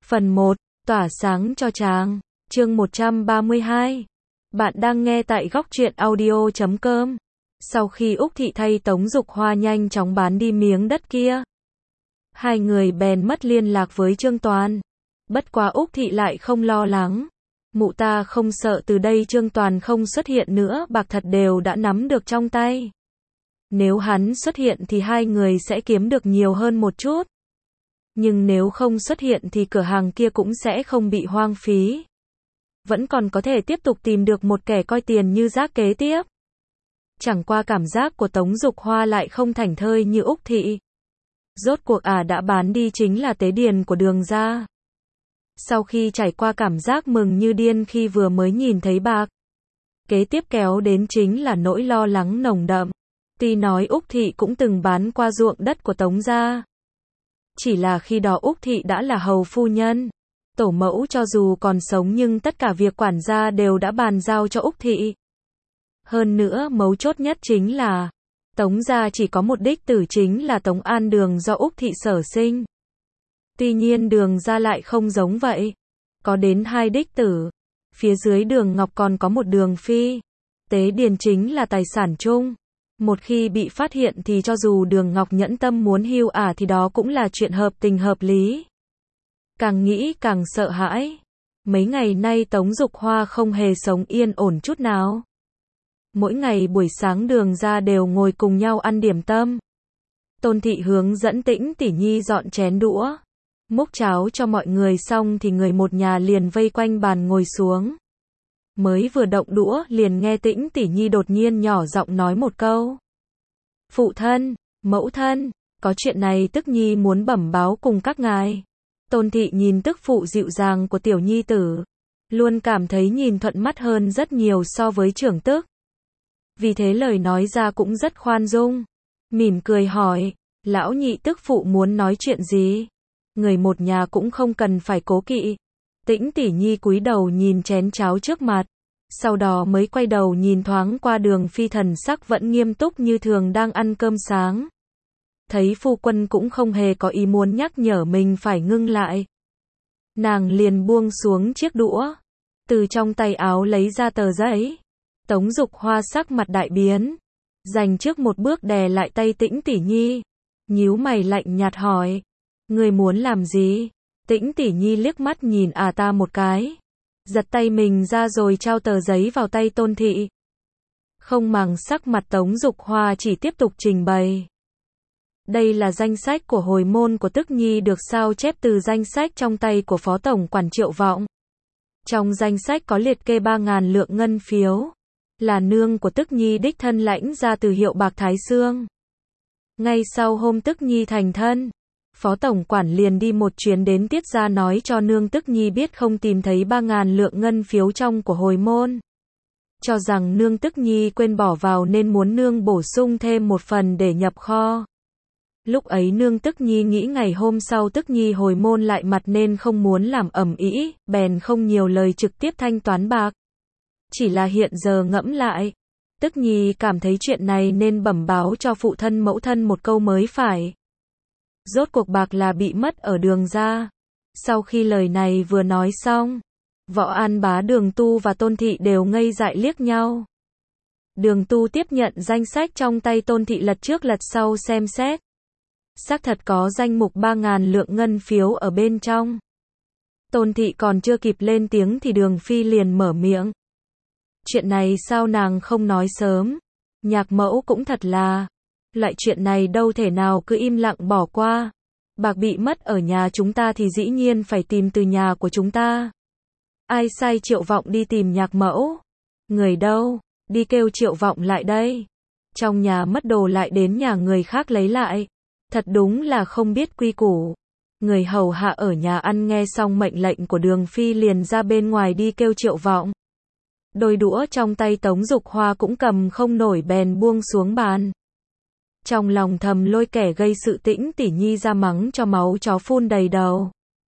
Phần 1, tỏa sáng cho chàng. Chương 132. Bạn đang nghe tại góc truyện audio.com. Sau khi Úc Thị thay Tống Dục Hoa nhanh chóng bán đi miếng đất kia, hai người bèn mất liên lạc với Trương Toàn. Bất quá Úc Thị lại không lo lắng. Mụ ta không sợ từ đây Trương Toàn không xuất hiện nữa, bạc thật đều đã nắm được trong tay. Nếu hắn xuất hiện thì hai người sẽ kiếm được nhiều hơn một chút. Nhưng nếu không xuất hiện thì cửa hàng kia cũng sẽ không bị hoang phí. Vẫn còn có thể tiếp tục tìm được một kẻ coi tiền như rác kế tiếp. Chẳng qua cảm giác của Tống Dục Hoa lại không thảnh thơi như Úc Thị. Rốt cuộc đã bán đi chính là tế điền của Đường gia. Sau khi trải qua cảm giác mừng như điên khi vừa mới nhìn thấy bạc, kế tiếp kéo đến chính là nỗi lo lắng nồng đậm. Tuy nói Úc Thị cũng từng bán qua ruộng đất của Tống gia, chỉ là khi đó Úc Thị đã là hầu phu nhân, tổ mẫu cho dù còn sống nhưng tất cả việc quản gia đều đã bàn giao cho Úc Thị. Hơn nữa mấu chốt nhất chính là Tống gia chỉ có một đích tử chính là Tống An Đường do Úc Thị sở sinh. Tuy nhiên Đường gia lại không giống vậy, có đến hai đích tử, phía dưới Đường Ngọc còn có một Đường phi. Tế điền chính là tài sản chung. Một khi bị phát hiện thì cho dù Đường Ngọc nhẫn tâm muốn hưu thì đó cũng là chuyện hợp tình hợp lý. Càng nghĩ càng sợ hãi. Mấy ngày nay Tống Dục Hoa không hề sống yên ổn chút nào. Mỗi ngày buổi sáng Đường gia đều ngồi cùng nhau ăn điểm tâm. Tôn Thị hướng dẫn Tĩnh Tỷ Nhi dọn chén đũa, múc cháo cho mọi người xong thì người một nhà liền vây quanh bàn ngồi xuống. Mới vừa động đũa liền nghe Tĩnh Tỷ Nhi đột nhiên nhỏ giọng nói một câu. Phụ thân, mẫu thân, có chuyện này Tức Nhi muốn bẩm báo cùng các ngài. Tôn Thị nhìn tức phụ dịu dàng của tiểu nhi tử, luôn cảm thấy nhìn thuận mắt hơn rất nhiều so với trưởng tức. Vì thế lời nói ra cũng rất khoan dung. Mỉm cười hỏi, lão nhị tức phụ muốn nói chuyện gì? Người một nhà cũng không cần phải cố kỵ. Tĩnh Tỷ Nhi cúi đầu nhìn chén cháo trước mặt, sau đó mới quay đầu nhìn thoáng qua Đường phi, thần sắc vẫn nghiêm túc như thường đang ăn cơm sáng. Thấy phu quân cũng không hề có ý muốn nhắc nhở mình phải ngưng lại, nàng liền buông xuống chiếc đũa, từ trong tay áo lấy ra tờ giấy. Tống Dục Hoa sắc mặt đại biến, dành trước một bước đè lại tay Tĩnh Tỷ Nhi, nhíu mày lạnh nhạt hỏi, người muốn làm gì? Tĩnh Tỷ Nhi liếc mắt nhìn ta một cái, giật tay mình ra rồi trao tờ giấy vào tay Tôn Thị. Không màng sắc mặt Tống Dục Hoa chỉ tiếp tục trình bày. Đây là danh sách của hồi môn của Tức Nhi được sao chép từ danh sách trong tay của Phó Tổng quản Triệu Vọng. Trong danh sách có liệt kê 3.000 lượng ngân phiếu, là nương của Tức Nhi đích thân lãnh ra từ hiệu bạc Thái Sương. Ngay sau hôm Tức Nhi thành thân, Phó Tổng quản liền đi một chuyến đến Tiết gia nói cho nương Tức Nhi biết không tìm thấy 3.000 lượng ngân phiếu trong của hồi môn. Cho rằng nương Tức Nhi quên bỏ vào nên muốn nương bổ sung thêm một phần để nhập kho. Lúc ấy nương Tức Nhi nghĩ ngày hôm sau Tức Nhi hồi môn lại mặt nên không muốn làm ầm ĩ, bèn không nhiều lời trực tiếp thanh toán bạc. Chỉ là hiện giờ ngẫm lại, Tức Nhi cảm thấy chuyện này nên bẩm báo cho phụ thân mẫu thân một câu mới phải. Rốt cuộc bạc là bị mất ở Đường gia. Sau khi lời này vừa nói xong, Võ An Bá, Đường Tu và Tôn Thị đều ngây dại liếc nhau. Đường Tu tiếp nhận danh sách trong tay Tôn Thị lật trước lật sau xem xét. Xác thật có danh mục 3.000 lượng ngân phiếu ở bên trong. Tôn Thị còn chưa kịp lên tiếng thì Đường Phi liền mở miệng. Chuyện này sao nàng không nói sớm? Nhạc mẫu cũng thật là, loại chuyện này đâu thể nào cứ im lặng bỏ qua. Bạc bị mất ở nhà chúng ta thì dĩ nhiên phải tìm từ nhà của chúng ta. Ai sai Triệu Vọng đi tìm nhạc mẫu? Người đâu? Đi kêu Triệu Vọng lại đây. Trong nhà mất đồ lại đến nhà người khác lấy lại. Thật đúng là không biết quy củ. Người hầu hạ ở nhà ăn nghe xong mệnh lệnh của Đường Phi liền ra bên ngoài đi kêu Triệu Vọng. Đôi đũa trong tay Tống Dục Hoa cũng cầm không nổi bèn buông xuống bàn. Trong lòng thầm lôi kẻ gây sự Tĩnh Tỷ Nhi ra mắng cho máu chó phun đầy đầu.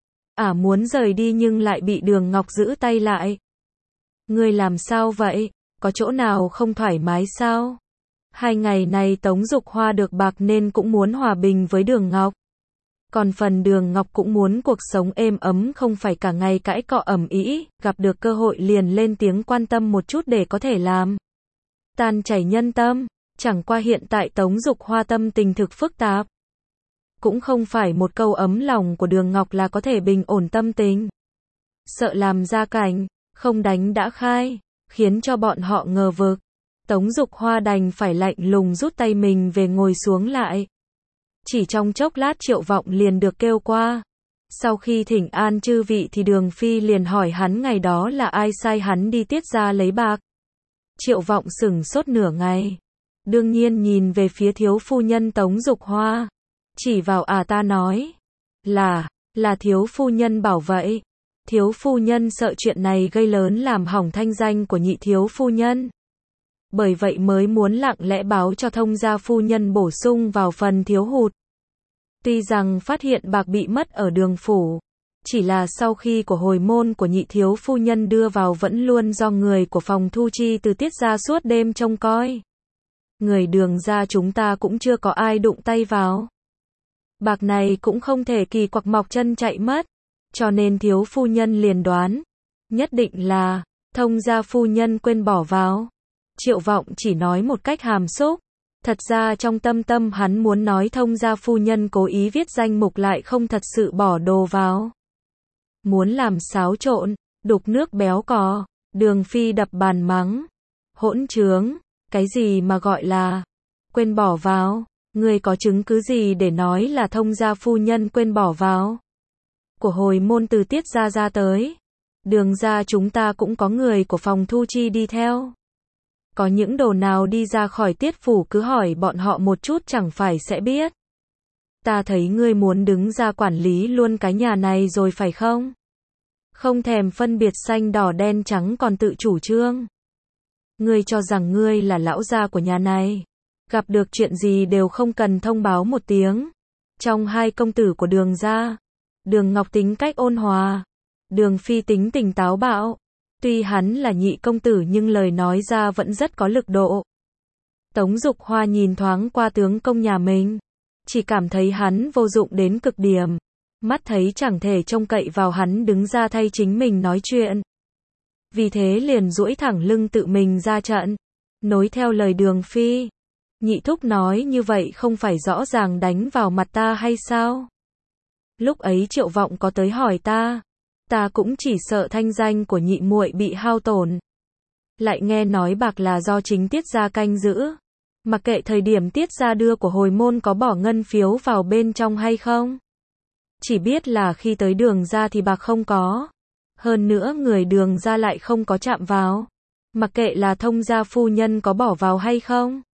Muốn rời đi nhưng lại bị Đường Ngọc giữ tay lại. Ngươi làm sao vậy? Có chỗ nào không thoải mái sao? 2 ngày này Tống Dục Hoa được bạc nên cũng muốn hòa bình với Đường Ngọc. Còn phần Đường Ngọc cũng muốn cuộc sống êm ấm không phải cả ngày cãi cọ ầm ĩ, gặp được cơ hội liền lên tiếng quan tâm một chút để có thể làm tan chảy nhân tâm. Chẳng qua hiện tại Tống Dục Hoa tâm tình thực phức tạp. Cũng không phải một câu ấm lòng của Đường Ngọc là có thể bình ổn tâm tình. Sợ làm ra cảnh, không đánh đã khai, khiến cho bọn họ ngờ vực. Tống Dục Hoa đành phải lạnh lùng rút tay mình về ngồi xuống lại. Chỉ trong chốc lát Triệu Vọng liền được kêu qua. Sau khi thỉnh an chư vị thì Đường Phi liền hỏi hắn ngày đó là ai sai hắn đi Tiết gia lấy bạc. Triệu Vọng sửng sốt nửa ngày. Đương nhiên nhìn về phía thiếu phu nhân Tống Dục Hoa. Chỉ vào ta nói. Là thiếu phu nhân bảo vậy. Thiếu phu nhân sợ chuyện này gây lớn làm hỏng thanh danh của nhị thiếu phu nhân. Bởi vậy mới muốn lặng lẽ báo cho thông gia phu nhân bổ sung vào phần thiếu hụt. Tuy rằng phát hiện bạc bị mất ở Đường phủ, chỉ là sau khi của hồi môn của nhị thiếu phu nhân đưa vào vẫn luôn do người của phòng thu chi từ Tiết gia suốt đêm trông coi. Người Đường gia chúng ta cũng chưa có ai đụng tay vào. Bạc này cũng không thể kỳ quặc mọc chân chạy mất, cho nên thiếu phu nhân liền đoán, nhất định là thông gia phu nhân quên bỏ vào. Triệu Vọng chỉ nói một cách hàm xúc, thật ra trong tâm hắn muốn nói thông gia phu nhân cố ý viết danh mục lại không thật sự bỏ đồ vào. Muốn làm xáo trộn, đục nước béo cò. Đường Phi đập bàn mắng, hỗn trướng, cái gì mà gọi là quên bỏ vào, ngươi có chứng cứ gì để nói là thông gia phu nhân quên bỏ vào? Của hồi môn từ Tiết gia ra tới, Đường gia chúng ta cũng có người của phòng thu chi đi theo. Có những đồ nào đi ra khỏi Tiết phủ cứ hỏi bọn họ một chút chẳng phải sẽ biết. Ta thấy ngươi muốn đứng ra quản lý luôn cái nhà này rồi phải không? Không thèm phân biệt xanh đỏ đen trắng còn tự chủ trương. Ngươi cho rằng ngươi là lão gia của nhà này, gặp được chuyện gì đều không cần thông báo một tiếng. Trong hai công tử của Đường gia, Đường Ngọc tính cách ôn hòa, Đường Phi tính tình táo bạo. Tuy hắn là nhị công tử nhưng lời nói ra vẫn rất có lực độ. Tống Dục Hoa nhìn thoáng qua tướng công nhà mình, chỉ cảm thấy hắn vô dụng đến cực điểm. Mắt thấy chẳng thể trông cậy vào hắn đứng ra thay chính mình nói chuyện. Vì thế liền duỗi thẳng lưng tự mình ra trận, nối theo lời Đường Phi. Nhị thúc nói như vậy không phải rõ ràng đánh vào mặt ta hay sao? Lúc ấy Triệu Vọng có tới hỏi ta cũng chỉ sợ thanh danh của nhị muội bị hao tổn. Lại nghe nói bạc là do chính Tiết gia canh giữ. Mặc kệ thời điểm Tiết gia đưa của hồi môn có bỏ ngân phiếu vào bên trong hay không. Chỉ biết là khi tới Đường gia thì bạc không có. Hơn nữa người Đường gia lại không có chạm vào. Mặc kệ là thông gia phu nhân có bỏ vào hay không.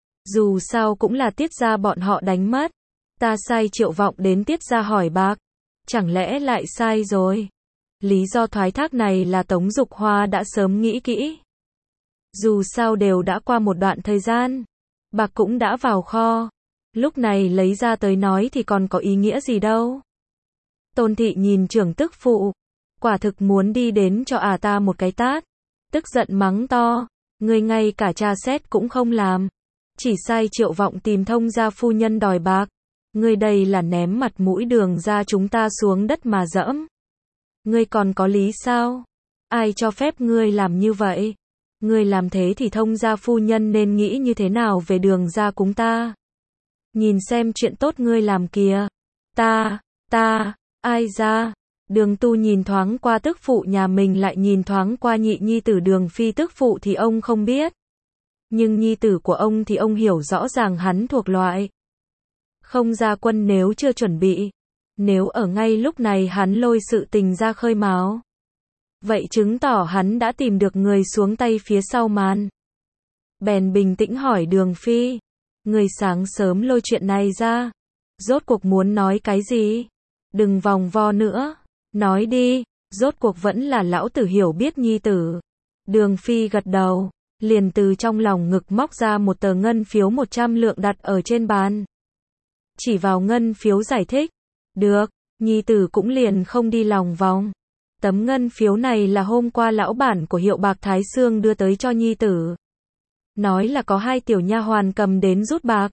Dù sao cũng là Tiết gia bọn họ đánh mất. Ta sai Triệu Vọng đến Tiết gia hỏi bạc. Chẳng lẽ lại sai rồi? Lý do thoái thác này là Tống Dục Hoa đã sớm nghĩ kỹ. Dù sao đều đã qua một đoạn thời gian. Bạc cũng đã vào kho. Lúc này lấy ra tới nói thì còn có ý nghĩa gì đâu. Tôn thị nhìn trưởng tức phụ. Quả thực muốn đi đến cho ta một cái tát. Tức giận mắng to. Ngươi ngay cả tra xét cũng không làm. Chỉ sai Triệu Vọng tìm thông gia phu nhân đòi bạc. Ngươi đây là ném mặt mũi Đường gia chúng ta xuống đất mà dẫm. Ngươi còn có lý sao? Ai cho phép ngươi làm như vậy? Ngươi làm thế thì thông gia phu nhân nên nghĩ như thế nào về Đường gia chúng ta? Nhìn xem chuyện tốt ngươi làm kìa. Ai ra? Đường Tu nhìn thoáng qua tức phụ nhà mình lại nhìn thoáng qua nhị nhi tử Đường Phi tức phụ thì ông không biết. Nhưng nhi tử của ông thì ông hiểu rõ ràng hắn thuộc loại. Không ra quân nếu chưa chuẩn bị. Nếu ở ngay lúc này hắn lôi sự tình ra khơi mào. Vậy chứng tỏ hắn đã tìm được người xuống tay phía sau màn. Bèn bình tĩnh hỏi Đường Phi. Người sáng sớm lôi chuyện này ra. Rốt cuộc muốn nói cái gì? Đừng vòng vo nữa. Nói đi. Rốt cuộc vẫn là lão tử hiểu biết nhi tử. Đường Phi gật đầu. Liền từ trong lòng ngực móc ra một tờ ngân phiếu 100 lượng đặt ở trên bàn. Chỉ vào ngân phiếu giải thích. Được, nhi tử cũng liền không đi lòng vòng. Tấm ngân phiếu này là hôm qua lão bản của hiệu bạc Thái Sương đưa tới cho nhi tử. Nói là có 2 tiểu nha hoàn cầm đến rút bạc.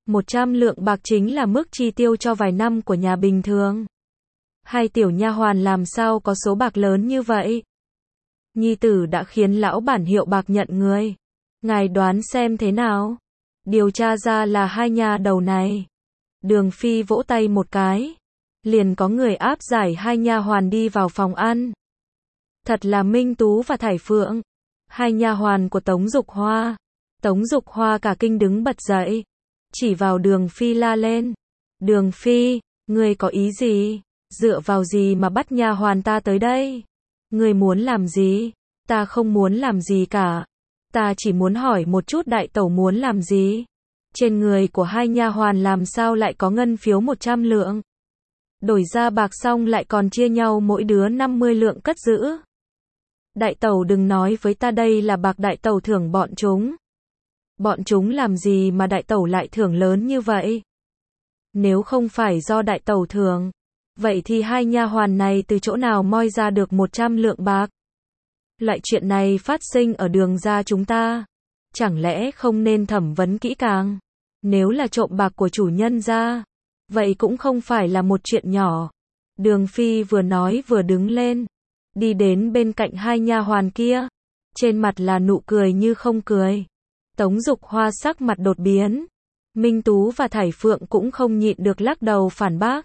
100 lượng bạc chính là mức chi tiêu cho vài năm của nhà bình thường. Hai tiểu nha hoàn làm sao có số bạc lớn như vậy? Nhi tử đã khiến lão bản Hiệu Bạc nhận người. Ngài đoán xem thế nào? Điều tra ra là hai nha đầu này. Đường Phi vỗ tay một cái. Liền có người áp giải hai nha hoàn đi vào phòng ăn. Thật là Minh Tú và Thải Phượng. Hai nha hoàn của Tống Dục Hoa. Tống Dục Hoa cả kinh đứng bật dậy. Chỉ vào Đường Phi la lên. Đường Phi, ngươi có ý gì? Dựa vào gì mà bắt nha hoàn ta tới đây? Ngươi muốn làm gì? Ta không muốn làm gì cả. Ta chỉ muốn hỏi một chút đại tẩu muốn làm gì? Trên người của hai nha hoàn làm sao lại có ngân phiếu 100 lượng? Đổi ra bạc xong lại còn chia nhau mỗi đứa 50 lượng cất giữ. Đại tẩu đừng nói với ta đây là bạc đại tẩu thưởng bọn chúng. Bọn chúng làm gì mà đại tẩu lại thưởng lớn như vậy? Nếu không phải do đại tẩu thưởng, vậy thì hai nha hoàn này từ chỗ nào moi ra được 100 lượng bạc? Loại chuyện này phát sinh ở Đường gia chúng ta. Chẳng lẽ không nên thẩm vấn kỹ càng? Nếu là trộm bạc của chủ nhân gia, vậy cũng không phải là một chuyện nhỏ. Đường Phi vừa nói vừa đứng lên, đi đến bên cạnh hai nha hoàn kia. Trên mặt là nụ cười như không cười. Tống Dục Hoa sắc mặt đột biến. Minh Tú và Thải Phượng cũng không nhịn được lắc đầu phản bác.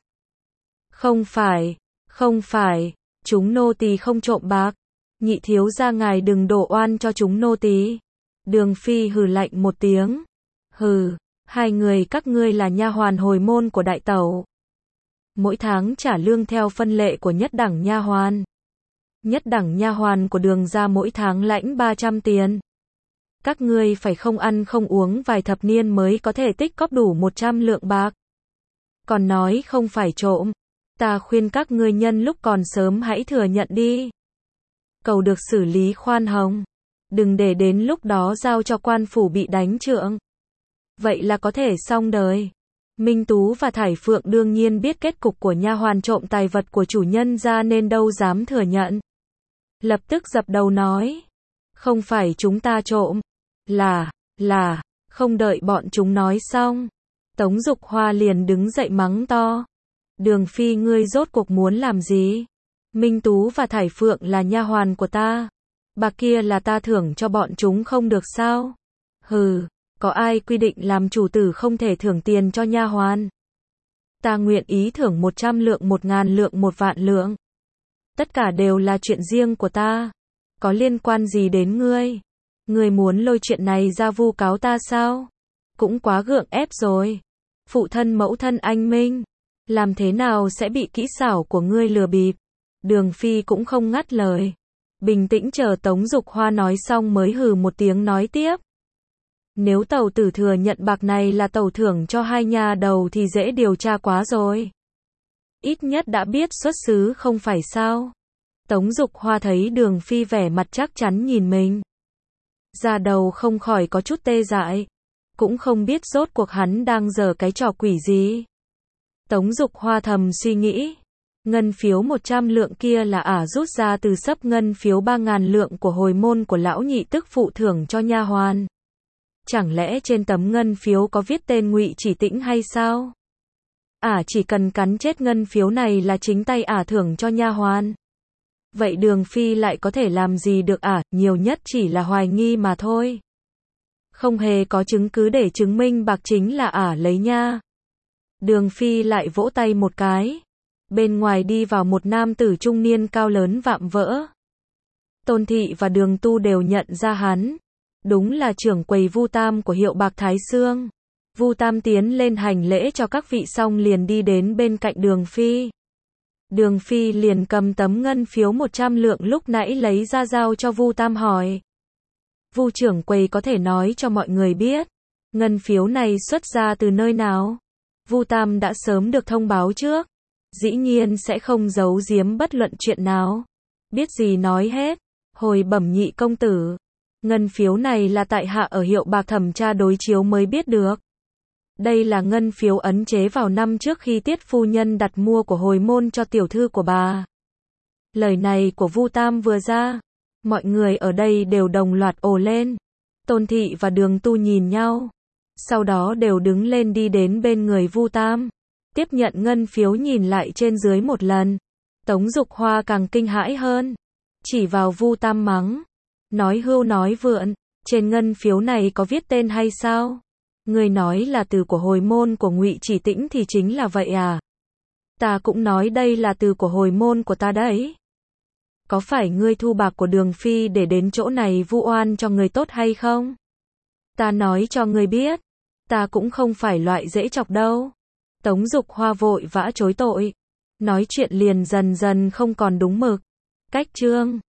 Không phải, chúng nô tỳ không trộm bạc. Nhị thiếu gia ngài đừng đổ oan cho chúng nô tỳ. Đường Phi hừ lạnh một tiếng. Hừ, hai người các ngươi là nha hoàn hồi môn của đại tẩu. Mỗi tháng trả lương theo phân lệ của nhất đẳng nha hoàn. Nhất đẳng nha hoàn của Đường gia mỗi tháng lãnh 300 tiền. Các ngươi phải không ăn không uống vài thập niên mới có thể tích cóp đủ 100 lượng bạc. Còn nói không phải trộm. Ta khuyên các ngươi nhân lúc còn sớm hãy thừa nhận đi. Cầu được xử lý khoan hồng. Đừng để đến lúc đó giao cho quan phủ bị đánh trượng. Vậy là có thể xong đời. Minh Tú và Thải Phượng đương nhiên biết kết cục của nha hoàn trộm tài vật của chủ nhân ra nên đâu dám thừa nhận. Lập tức dập đầu nói. Không phải chúng ta trộm. Là, không đợi bọn chúng nói xong. Tống Dục Hoa liền đứng dậy mắng to. Đường Phi ngươi rốt cuộc muốn làm gì? Minh Tú và Thải Phượng là nha hoàn của ta. Bạc kia là ta thưởng cho bọn chúng không được sao? Hừ, có ai quy định làm chủ tử không thể thưởng tiền cho nha hoàn? Ta nguyện ý thưởng 100 lượng, 1000 lượng, 1 vạn lượng. Tất cả đều là chuyện riêng của ta. Có liên quan gì đến ngươi? Ngươi muốn lôi chuyện này ra vu cáo ta sao? Cũng quá gượng ép rồi. Phụ thân mẫu thân anh Minh, làm thế nào sẽ bị kỹ xảo của ngươi lừa bịp? Đường Phi cũng không ngắt lời. Bình tĩnh chờ Tống Dục Hoa nói xong mới hừ một tiếng nói tiếp. Nếu tẩu tử thừa nhận bạc này là tẩu thưởng cho hai nha đầu thì dễ điều tra quá rồi. Ít nhất đã biết xuất xứ không phải sao? Tống Dục Hoa thấy Đường Phi vẻ mặt chắc chắn nhìn mình. Da đầu không khỏi có chút tê dại. Cũng không biết rốt cuộc hắn đang giở cái trò quỷ gì. Tống Dục Hoa thầm suy nghĩ. Ngân phiếu 100 lượng kia là rút ra từ sấp ngân phiếu 3000 lượng của hồi môn của lão nhị tức phụ thưởng cho nha hoàn. Chẳng lẽ trên tấm ngân phiếu có viết tên Ngụy Chỉ Tĩnh hay sao? Chỉ cần cắn chết ngân phiếu này là chính tay thưởng cho nha hoàn. Vậy Đường Phi lại có thể làm gì được nhiều nhất chỉ là hoài nghi mà thôi. Không hề có chứng cứ để chứng minh bạc chính là lấy nha. Đường Phi lại vỗ tay một cái. Bên ngoài đi vào một nam tử trung niên cao lớn vạm vỡ. Tôn Thị và Đường Tu đều nhận ra hắn. Đúng là trưởng quầy Vu Tam của Hiệu Bạc Thái Xương. Vu Tam tiến lên hành lễ cho các vị xong liền đi đến bên cạnh Đường Phi. Đường Phi liền cầm tấm ngân phiếu 100 lượng lúc nãy lấy ra giao cho Vu Tam hỏi. Vu trưởng quầy có thể nói cho mọi người biết, ngân phiếu này xuất ra từ nơi nào? Vu Tam đã sớm được thông báo trước. Dĩ nhiên sẽ không giấu giếm bất luận chuyện nào. Biết gì nói hết. Hồi bẩm nhị công tử. Ngân phiếu này là tại hạ ở Hiệu Bạc thẩm tra đối chiếu mới biết được. Đây là ngân phiếu ấn chế vào năm trước khi Tiết phu nhân đặt mua của hồi môn cho tiểu thư của bà. Lời này của Vu Tam vừa ra, mọi người ở đây đều đồng loạt ồ lên. Tôn Thị và Đường Tu nhìn nhau. sau đó đều đứng lên đi đến bên người Vu Tam, tiếp nhận ngân phiếu nhìn lại trên dưới một lần. Tống Dục Hoa càng kinh hãi hơn, chỉ vào Vu Tam mắng, nói hưu nói vượn, trên ngân phiếu này có viết tên hay sao? Ngươi nói là từ của hồi môn của Ngụy Chỉ Tĩnh thì chính là vậy à? Ta cũng nói đây là từ của hồi môn của ta đấy. Có phải ngươi thu bạc của Đường Phi để đến chỗ này vu oan cho người tốt hay không? Ta nói cho ngươi biết, ta cũng không phải loại dễ chọc đâu. Tống Dục Hoa vội vã chối tội, nói chuyện liền dần dần không còn đúng mực. Cách chương